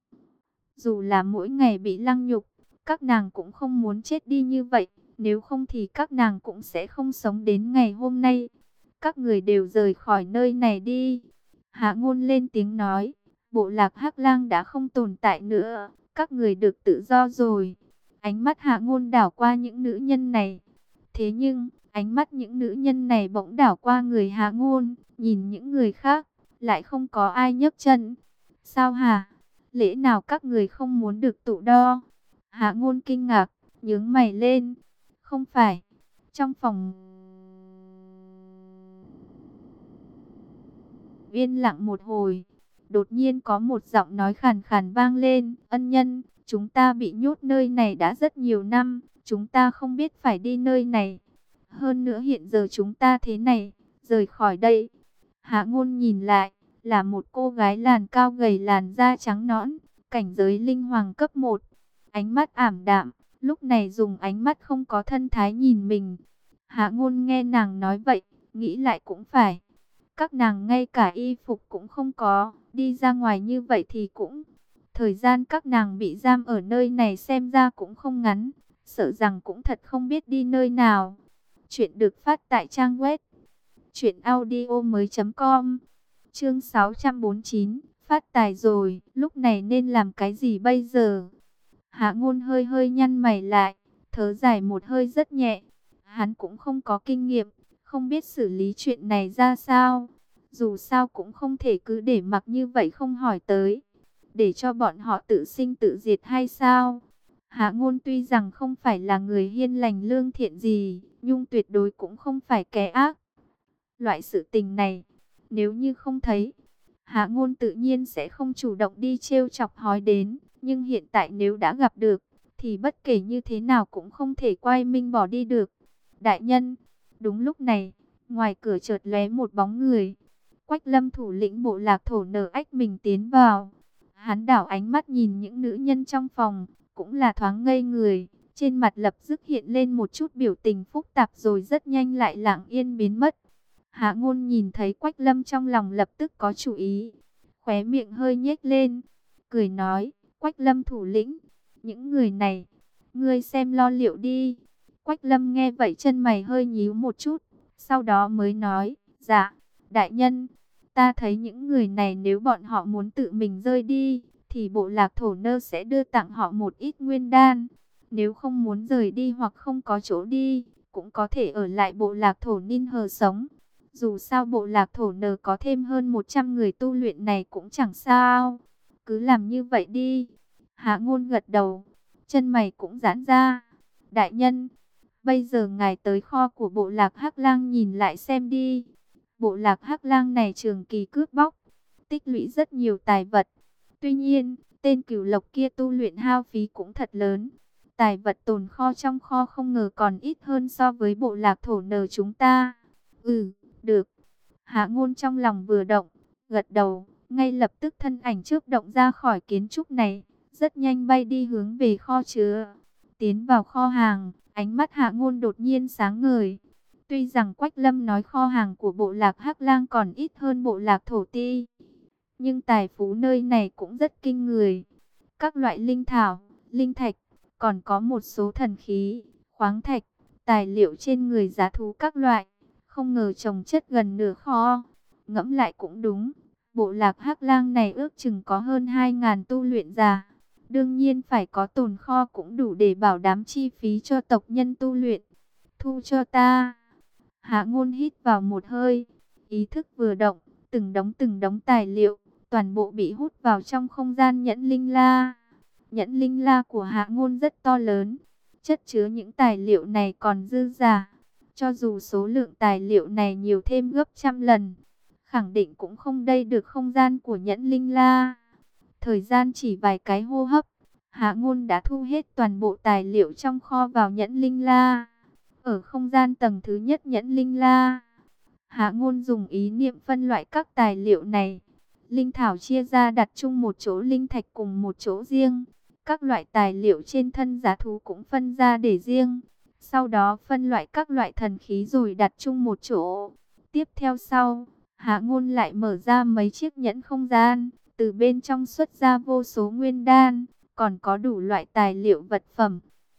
Dù là mỗi ngày bị lăng nhục, các nàng cũng không muốn chết đi như vậy, nếu không thì các nàng cũng sẽ không sống đến ngày hôm nay. Các người đều rời khỏi nơi này đi. Hạ Ngôn lên tiếng nói, bộ lạc Hắc Lang đã không tồn tại nữa, các người được tự do rồi. Ánh mắt Hạ Ngôn đảo qua những nữ nhân này. Thế nhưng, ánh mắt những nữ nhân này bỗng đảo qua người Hạ Ngôn, nhìn những người khác, lại không có ai nhấc chân. Sao hả? Lẽ nào các người không muốn được tự do? Hạ Ngôn kinh ngạc, nhướng mày lên. Không phải. Trong phòng yên lặng một hồi, đột nhiên có một giọng nói khàn khàn vang lên. Ân nhân, chúng ta bị nhốt nơi này đã rất nhiều năm, chúng ta không biết phải đi nơi này. Hơn nữa hiện giờ chúng ta thế này, rời khỏi đây. Hạ Ngôn nhìn lại, là một cô gái làn cao gầy làn da trắng nõn, cảnh giới linh hoàng cấp 1. Ánh mắt ảm đạm, lúc này dùng ánh mắt không có thân thái nhìn mình. Hạ Ngôn nghe nàng nói vậy, nghĩ lại cũng phải. Các nàng ngay cả y phục cũng không có, đi ra ngoài như vậy thì cũng... Thời gian các nàng bị giam ở nơi này xem ra cũng không ngắn, sợ rằng cũng thật không biết đi nơi nào. Chuyện được phát tại trang web truyệnaudiomoi.com. Chương 649, phát tài rồi, lúc này nên làm cái gì bây giờ? Hạ Ngôn hơi hơi nhăn mày lại, thở dài một hơi rất nhẹ. Hắn cũng không có kinh nghiệm, không biết xử lý chuyện này ra sao. Dù sao cũng không thể cứ để mặc như vậy không hỏi tới, để cho bọn họ tự sinh tự diệt hay sao? Hạ Ngôn tuy rằng không phải là người hiền lành lương thiện gì, nhưng tuyệt đối cũng không phải kẻ ác. Loại sự tình này, nếu như không thấy, Hạ Ngôn tự nhiên sẽ không chủ động đi trêu chọc hói đến. Nhưng hiện tại nếu đã gặp được, thì bất kể như thế nào cũng không thể quay minh bỏ đi được. Đại nhân, đúng lúc này, ngoài cửa chợt lóe một bóng người. Quách Lâm thủ lĩnh bộ lạc Thổ Nở Ách mình tiến vào. Hắn đảo ánh mắt nhìn những nữ nhân trong phòng, cũng là thoáng ngây người. Trên mặt lập tức hiện lên một chút biểu tình phức tạp rồi rất nhanh lại lặng yên biến mất. Hạ Ngôn nhìn thấy Quách Lâm trong lòng lập tức có chủ ý. Khóe miệng hơi nhếch lên, cười nói, Quách Lâm thủ lĩnh, những người này, ngươi xem lo liệu đi. Quách Lâm nghe vậy chân mày hơi nhíu một chút, sau đó mới nói, dạ, đại nhân, ta thấy những người này nếu bọn họ muốn tự mình rơi đi, thì bộ lạc thổ nơ sẽ đưa tặng họ một ít nguyên đan. Nếu không muốn rời đi hoặc không có chỗ đi, cũng có thể ở lại bộ lạc thổ Ninh Hờ sống. Dù sao bộ lạc thổ nờ có thêm hơn 100 người tu luyện này cũng chẳng sao. Cứ làm như vậy đi. Hạ Ngôn gật đầu, chân mày cũng giãn ra. Đại nhân, bây giờ ngài tới kho của bộ lạc Hắc Lang nhìn lại xem đi. Bộ lạc Hắc Lang này trường kỳ cướp bóc, tích lũy rất nhiều tài vật. Tuy nhiên, tên Cửu Lộc kia tu luyện hao phí cũng thật lớn. Tài vật tồn kho trong kho không ngờ còn ít hơn so với bộ lạc thổ nờ chúng ta. Được. Hạ Ngôn trong lòng vừa động, gật đầu, ngay lập tức thân ảnh chớp động ra khỏi kiến trúc này, rất nhanh bay đi hướng về kho chứa. Tiến vào kho hàng, ánh mắt Hạ Ngôn đột nhiên sáng ngời. Tuy rằng Quách Lâm nói kho hàng của bộ lạc Hắc Lang còn ít hơn bộ lạc Thổ Ti, nhưng tài phú nơi này cũng rất kinh người. Các loại linh thảo, linh thạch, còn có một số thần khí, khoáng thạch, tài liệu trên người giá thú các loại. Không ngờ chồng chất gần nửa kho. Ngẫm lại cũng đúng, bộ lạc Hắc Lang này ước chừng có hơn 2.000 tu luyện giả. Đương nhiên phải có tồn kho cũng đủ để bảo đảm chi phí cho tộc nhân tu luyện. Thu cho ta. Hạ Ngôn hít vào một hơi, ý thức vừa động, từng đống tài liệu, toàn bộ bị hút vào trong không gian nhẫn linh la. Nhẫn linh la của Hạ Ngôn rất to lớn, chất chứa những tài liệu này còn dư dả. Cho dù số lượng tài liệu này nhiều thêm gấp trăm lần, khẳng định cũng không đầy được không gian của nhẫn linh la. Thời gian chỉ vài cái hô hấp, Hạ Ngôn đã thu hết toàn bộ tài liệu trong kho vào nhẫn linh la. Ở không gian tầng thứ nhất nhẫn linh la, Hạ Ngôn dùng ý niệm phân loại các tài liệu này. Linh thảo chia ra đặt chung một chỗ, linh thạch cùng một chỗ riêng. Các loại tài liệu trên thân giá thú cũng phân ra để riêng. Sau đó phân loại các loại thần khí rồi đặt chung một chỗ. Tiếp theo sau, Hạ Ngôn lại mở ra mấy chiếc nhẫn không gian. Từ bên trong xuất ra vô số nguyên đan, còn có đủ loại tài liệu vật phẩm.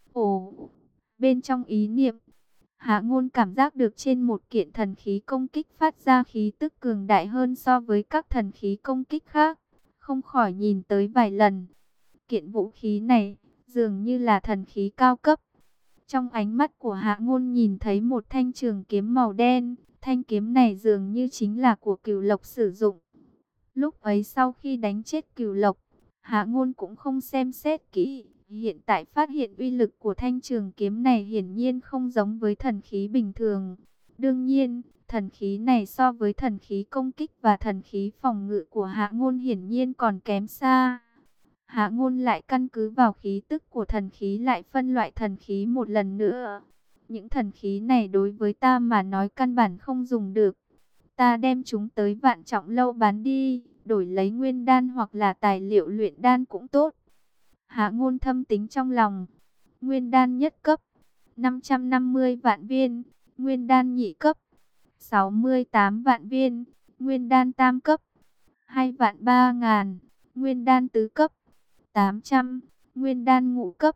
Ồ, bên trong ý niệm, Hạ Ngôn cảm giác được trên một kiện thần khí công kích phát ra khí tức cường đại hơn so với các thần khí công kích khác. Không khỏi nhìn tới vài lần. Kiện vũ khí này dường như là thần khí cao cấp. Trong ánh mắt của Hạ Ngôn nhìn thấy một thanh trường kiếm màu đen. Thanh kiếm này dường như chính là của Cửu Lộc sử dụng. Lúc ấy sau khi đánh chết Cửu Lộc, Hạ Ngôn cũng không xem xét kỹ. Hiện tại phát hiện uy lực của thanh trường kiếm này hiển nhiên không giống với thần khí bình thường. Đương nhiên, thần khí này so với thần khí công kích và thần khí phòng ngự của Hạ Ngôn hiển nhiên còn kém xa. Hạ Ngôn lại căn cứ vào khí tức của thần khí lại phân loại thần khí một lần nữa. Những thần khí này đối với ta mà nói căn bản không dùng được. Ta đem chúng tới Vạn Trọng Lâu bán đi, đổi lấy nguyên đan hoặc là tài liệu luyện đan cũng tốt. Hạ Ngôn thâm tính trong lòng. Nguyên đan nhất cấp 550 vạn viên, nguyên đan nhị cấp 68 vạn viên, nguyên đan tam cấp 2 vạn 3 ngàn, nguyên đan tứ cấp 800, nguyên đan ngũ cấp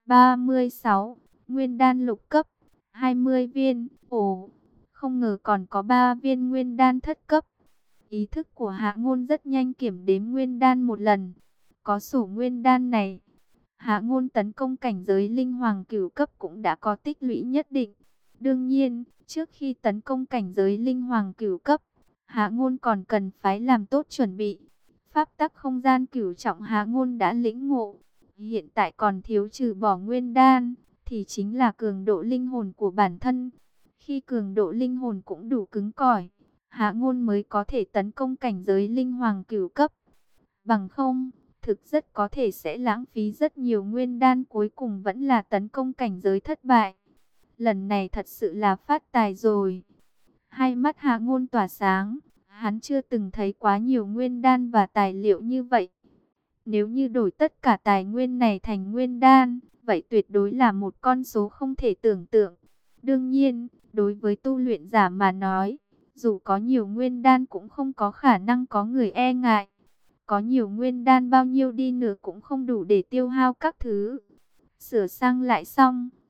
36, nguyên đan lục cấp 20 viên. Ồ, không ngờ còn có 3 viên nguyên đan thất cấp. Ý thức của Hạ Ngôn rất nhanh kiểm đếm nguyên đan một lần. Có sổ nguyên đan này, Hạ Ngôn tấn công cảnh giới linh hoàng cửu cấp cũng đã có tích lũy nhất định. Đương nhiên, trước khi tấn công cảnh giới linh hoàng cửu cấp, Hạ Ngôn còn cần phải làm tốt chuẩn bị. Pháp tắc không gian cửu trọng Hạ Ngôn đã lĩnh ngộ. Hiện tại còn thiếu trừ bỏ nguyên đan, thì chính là cường độ linh hồn của bản thân. Khi cường độ linh hồn cũng đủ cứng cỏi, Hạ Ngôn mới có thể tấn công cảnh giới linh hoàng cửu cấp. Bằng không, thực rất có thể sẽ lãng phí rất nhiều nguyên đan, cuối cùng vẫn là tấn công cảnh giới thất bại. Lần này thật sự là phát tài rồi. Hai mắt Hạ Ngôn tỏa sáng, hắn chưa từng thấy quá nhiều nguyên đan và tài liệu như vậy. Nếu như đổi tất cả tài nguyên này thành nguyên đan, vậy tuyệt đối là một con số không thể tưởng tượng. Đương nhiên, đối với tu luyện giả mà nói, dù có nhiều nguyên đan cũng không có khả năng có người e ngại. Có nhiều nguyên đan bao nhiêu đi nữa cũng không đủ để tiêu hao các thứ. Sửa sang lại xong,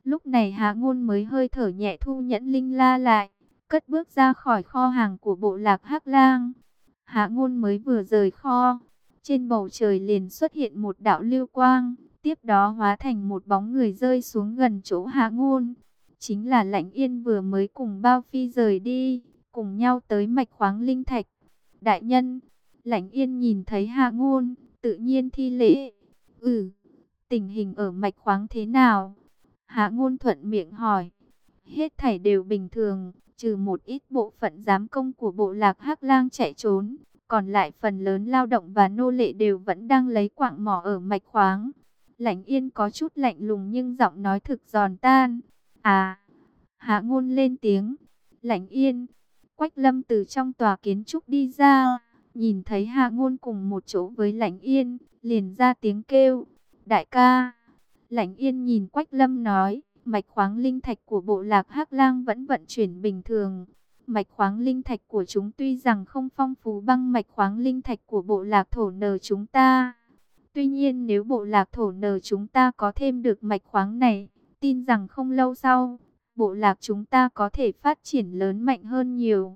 Lúc này Hạ Ngôn mới hơi thở nhẹ thu nhẫn linh la lại, cất bước ra khỏi kho hàng của bộ lạc Hắc Lang. Hạ Ngôn mới vừa rời kho, trên bầu trời liền xuất hiện một đạo lưu quang, tiếp đó hóa thành một bóng người rơi xuống gần chỗ Hạ Ngôn. Chính là Lãnh Yên vừa mới cùng Bao Phi rời đi, cùng nhau tới mạch khoáng linh thạch. Đại nhân, Lãnh Yên nhìn thấy Hạ Ngôn, tự nhiên thi lễ. Tình hình ở mạch khoáng thế nào? Hạ Ngôn thuận miệng hỏi. Hết thảy đều bình thường, trừ một ít bộ phận giám công của bộ lạc Hắc Lang chạy trốn, còn lại phần lớn lao động và nô lệ đều vẫn đang lấy quạng mỏ ở mạch khoáng. Lãnh Yên có chút lạnh lùng nhưng giọng nói thực giòn tan. À, Hạ Ngôn lên tiếng. Lãnh Yên. Quách Lâm từ trong tòa kiến trúc đi ra, nhìn thấy Hạ Ngôn cùng một chỗ với Lãnh Yên, liền ra tiếng kêu. Đại ca. Lãnh Yên nhìn Quách Lâm nói, mạch khoáng linh thạch của bộ lạc Hắc Lang vẫn vận chuyển bình thường. Mạch khoáng linh thạch của chúng tuy rằng không phong phú bằng mạch khoáng linh thạch của bộ lạc thổ nờ chúng ta. Tuy nhiên nếu bộ lạc thổ nờ chúng ta có thêm được mạch khoáng này, tin rằng không lâu sau, bộ lạc chúng ta có thể phát triển lớn mạnh hơn nhiều.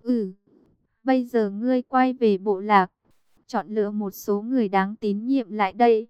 Bây giờ ngươi quay về bộ lạc, chọn lựa một số người đáng tín nhiệm lại đây.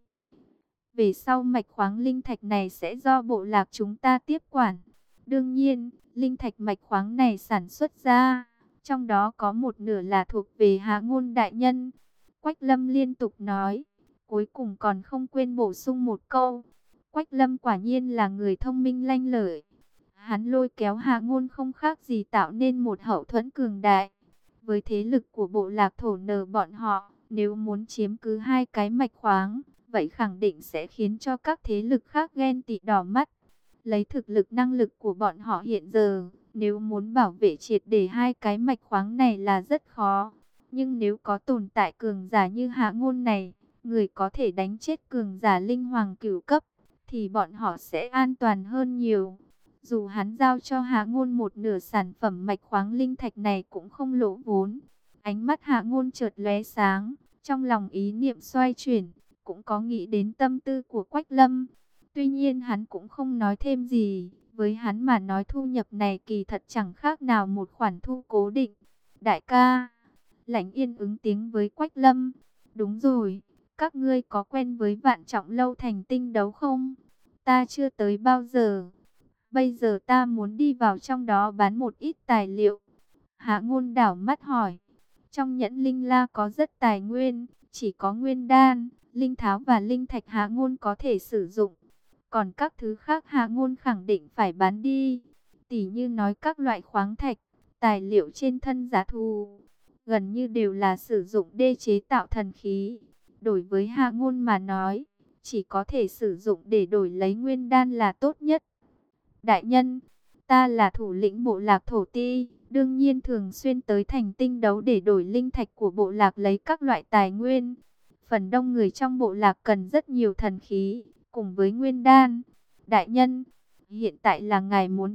Về sau mạch khoáng linh thạch này sẽ do bộ lạc chúng ta tiếp quản. Đương nhiên, linh thạch mạch khoáng này sản xuất ra, trong đó có một nửa là thuộc về Hạ Ngôn đại nhân. Quách Lâm liên tục nói, cuối cùng còn không quên bổ sung một câu. Quách Lâm quả nhiên là người thông minh lanh lợi. Hắn lôi kéo Hạ Ngôn không khác gì tạo nên một hậu thuẫn cường đại. Với thế lực của bộ lạc thổ nờ bọn họ, nếu muốn chiếm cứ hai cái mạch khoáng, vậy khẳng định sẽ khiến cho các thế lực khác ghen tị đỏ mắt. Lấy thực lực năng lực của bọn họ hiện giờ, nếu muốn bảo vệ triệt để hai cái mạch khoáng này là rất khó. Nhưng nếu có tồn tại cường giả như Hạ Ngôn này, người có thể đánh chết cường giả linh hoàng cửu cấp, thì bọn họ sẽ an toàn hơn nhiều. Dù hắn giao cho Hạ Ngôn một nửa sản phẩm mạch khoáng linh thạch này cũng không lỗ vốn. Ánh mắt Hạ Ngôn chợt lóe sáng, trong lòng ý niệm xoay chuyển, cũng có nghĩ đến tâm tư của Quách Lâm. Tuy nhiên hắn cũng không nói thêm gì, với hắn mà nói thu nhập này kỳ thật chẳng khác nào một khoản thu cố định. Đại ca, Lãnh Yên ứng tiếng với Quách Lâm. Đúng rồi, các ngươi có quen với Vạn Trọng Lâu thành tinh đấu không? Ta chưa tới bao giờ. Bây giờ ta muốn đi vào trong đó bán một ít tài liệu. Hạ Ngôn đảo mắt hỏi. Trong nhẫn linh la có rất tài nguyên, chỉ có nguyên đan, linh tháo và linh thạch Hạ Ngôn có thể sử dụng. Còn các thứ khác Hạ Ngôn khẳng định phải bán đi. Tỉ như nói các loại khoáng thạch, tài liệu trên thân giá thú, gần như đều là sử dụng để chế tạo thần khí. Đối với Hạ Ngôn mà nói, chỉ có thể sử dụng để đổi lấy nguyên đan là tốt nhất. Đại nhân, ta là thủ lĩnh bộ lạc thổ ti, đương nhiên thường xuyên tới thành tinh đấu để đổi linh thạch của bộ lạc lấy các loại tài nguyên. Phần đông người trong bộ lạc cần rất nhiều thần khí, cùng với nguyên đan. Đại nhân, hiện tại là ngài muốn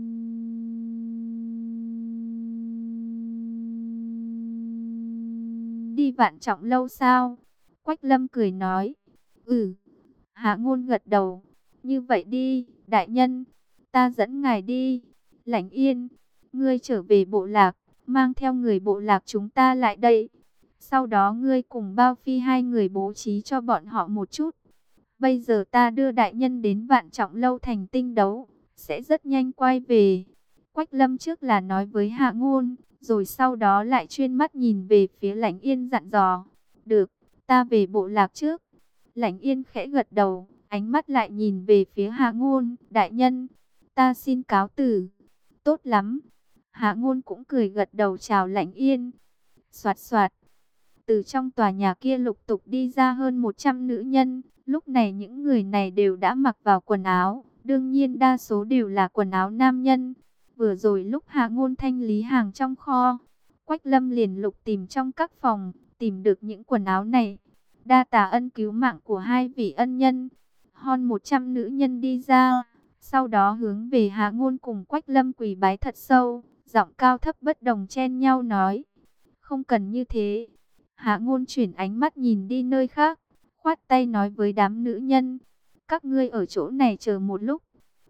đi Vạn Trọng Lâu sao? Quách Lâm cười nói. Hạ Ngôn gật đầu. Như vậy đi, đại nhân, ta dẫn ngài đi. Lãnh Yên, ngươi trở về bộ lạc, mang theo người bộ lạc chúng ta lại đây. Sau đó ngươi cùng Bao Phi hai người bố trí cho bọn họ một chút. Bây giờ ta đưa đại nhân đến Vạn Trọng Lâu thành tinh đấu, sẽ rất nhanh quay về. Quách Lâm trước là nói với Hạ Ngôn, rồi sau đó lại chuyên mắt nhìn về phía Lãnh Yên dặn dò. Được, ta về bộ lạc trước. Lãnh Yên khẽ gật đầu, ánh mắt lại nhìn về phía Hạ Ngôn. Đại nhân, ta xin cáo từ. Tốt lắm. Hạ Ngôn cũng cười gật đầu chào Lãnh Yên. Soạt soạt. Từ trong tòa nhà kia lục tục đi ra hơn 100 nữ nhân. Lúc này những người này đều đã mặc vào quần áo. Đương nhiên đa số đều là quần áo nam nhân. Vừa rồi lúc Hạ Ngôn thanh lý hàng trong kho, Quách Lâm liền lục tìm trong các phòng, tìm được những quần áo này. Đa tạ ân cứu mạng của hai vị ân nhân. Hơn 100 nữ nhân đi ra, sau đó hướng về Hạ Ngôn cùng Quách Lâm quỳ bái thật sâu, giọng cao thấp bất đồng chen nhau nói. Không cần như thế. Hạ Ngôn chuyển ánh mắt nhìn đi nơi khác, khoát tay nói với đám nữ nhân. Các ngươi ở chỗ này chờ một lúc.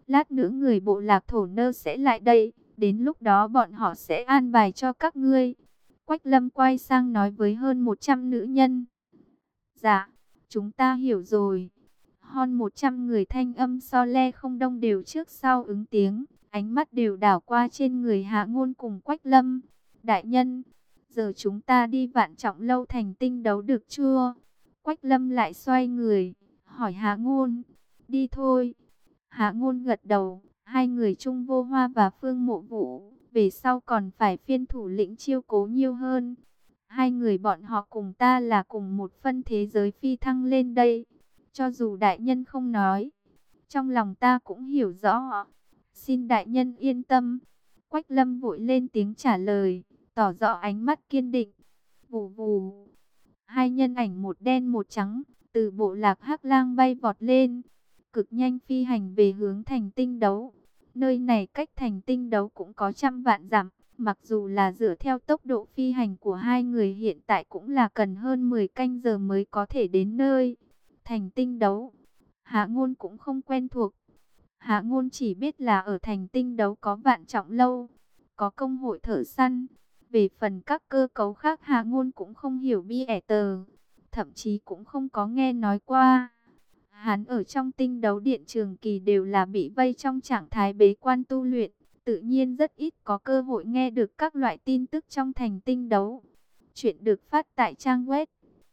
Lát nữa người bộ lạc thổ nơ sẽ lại đây, đến lúc đó bọn họ sẽ an bài cho các ngươi. Quách Lâm quay sang nói với hơn 100 nữ nhân. Dạ, chúng ta hiểu rồi. Hơn 100 người thanh âm so le không đông đều trước sau ứng tiếng, ánh mắt đều đảo qua trên người Hạ Ngôn cùng Quách Lâm. Đại nhân, giờ chúng ta đi Vạn Trọng Lâu thành tinh đấu được chưa? Quách Lâm lại xoay người, hỏi Hạ Ngôn. Đi thôi. Hạ Ngôn gật đầu, hai người Trung Vô Hoa và Phương Mộ Vũ, về sau còn phải phiên thủ lĩnh chiêu cố nhiều hơn. Hai người bọn họ cùng ta là cùng một phân thế giới phi thăng lên đây. Cho dù đại nhân không nói, trong lòng ta cũng hiểu rõ. Xin đại nhân yên tâm. Quách Lâm vội lên tiếng trả lời, tỏ rõ ánh mắt kiên định. Vù vù. Hai nhân ảnh một đen một trắng, từ bộ lạc Hắc Lang bay vọt lên, cực nhanh phi hành về hướng thành tinh đấu. Nơi này cách thành tinh đấu cũng có trăm vạn dặm, mặc dù là dựa theo tốc độ phi hành của hai người hiện tại cũng là cần hơn 10 canh giờ mới có thể đến nơi. Thành tinh đấu, Hạ Ngôn cũng không quen thuộc. Hạ Ngôn chỉ biết là ở thành tinh đấu có Vạn Trọng Lâu, có công hội thợ săn. Về phần các cơ cấu khác Hạ Ngôn cũng không hiểu bi ẻ tờ, thậm chí cũng không có nghe nói qua. Hắn ở trong tinh đấu điện trường kỳ đều là bị vây trong trạng thái bế quan tu luyện, tự nhiên rất ít có cơ hội nghe được các loại tin tức trong thành tinh đấu. Chuyện được phát tại trang web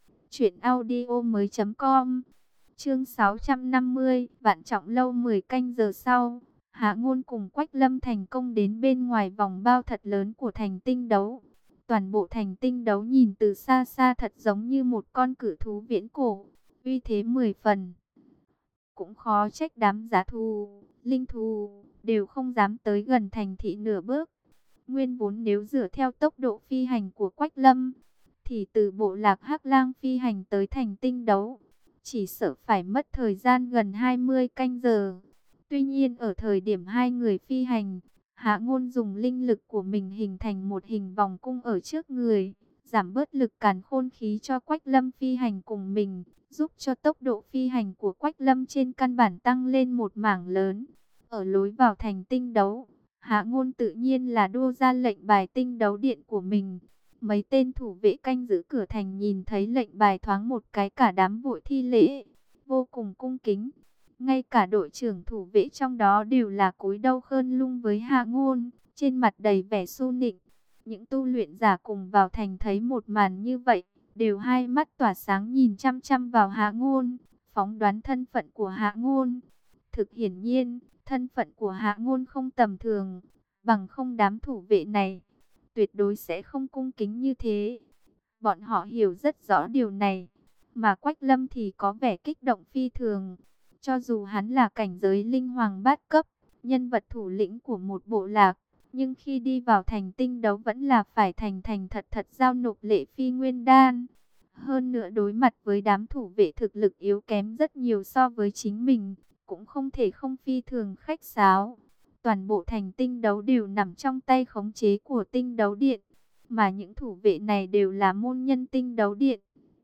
truyệnaudiomoi.com. Chương 650, Vạn Trọng Lâu 10 canh giờ sau, Hạ Ngôn cùng Quách Lâm thành công đến bên ngoài vòng bao thật lớn của thành tinh đấu. Toàn bộ thành tinh đấu nhìn từ xa xa thật giống như một con cự thú viễn cổ, uy thế 10 phần. Cũng khó trách đám giá thú, linh thú đều không dám tới gần thành thị nửa bước. Nguyên vốn nếu dựa theo tốc độ phi hành của Quách Lâm, thì từ bộ lạc Hắc Lang phi hành tới thành tinh đấu, chỉ sợ phải mất thời gian gần 20 canh giờ. Tuy nhiên ở thời điểm hai người phi hành, Hạ Ngôn dùng linh lực của mình hình thành một hình vòng cung ở trước người, giảm bớt lực càn khôn khí cho Quách Lâm phi hành cùng mình, giúp cho tốc độ phi hành của Quách Lâm trên căn bản tăng lên một mảng lớn. Ở lối vào thành tinh đấu, Hạ Ngôn tự nhiên là đua ra lệnh bài tinh đấu điện của mình. Mấy tên thủ vệ canh giữ cửa thành nhìn thấy lệnh bài thoáng một cái cả đám vội thi lễ, vô cùng cung kính. Ngay cả đội trưởng thủ vệ trong đó đều là cúi đầu khom lưng với Hạ Ngôn, trên mặt đầy vẻ su nịnh. Những tu luyện giả cùng vào thành thấy một màn như vậy, đều hai mắt tỏa sáng nhìn chăm chăm vào Hạ Ngôn, phỏng đoán thân phận của Hạ Ngôn. Thực hiển nhiên, thân phận của Hạ Ngôn không tầm thường, bằng không đám thủ vệ này tuyệt đối sẽ không cung kính như thế. Bọn họ hiểu rất rõ điều này, mà Quách Lâm thì có vẻ kích động phi thường. Cho dù hắn là cảnh giới linh hoàng bát cấp, nhân vật thủ lĩnh của một bộ lạc, nhưng khi đi vào thành tinh đấu vẫn là phải thành thành thật thật giao nộp lệ phi nguyên đan. Hơn nữa đối mặt với đám thủ vệ thực lực yếu kém rất nhiều so với chính mình, cũng không thể không phi thường khách sáo. Toàn bộ thành tinh đấu đều nằm trong tay khống chế của tinh đấu điện, mà những thủ vệ này đều là môn nhân tinh đấu điện.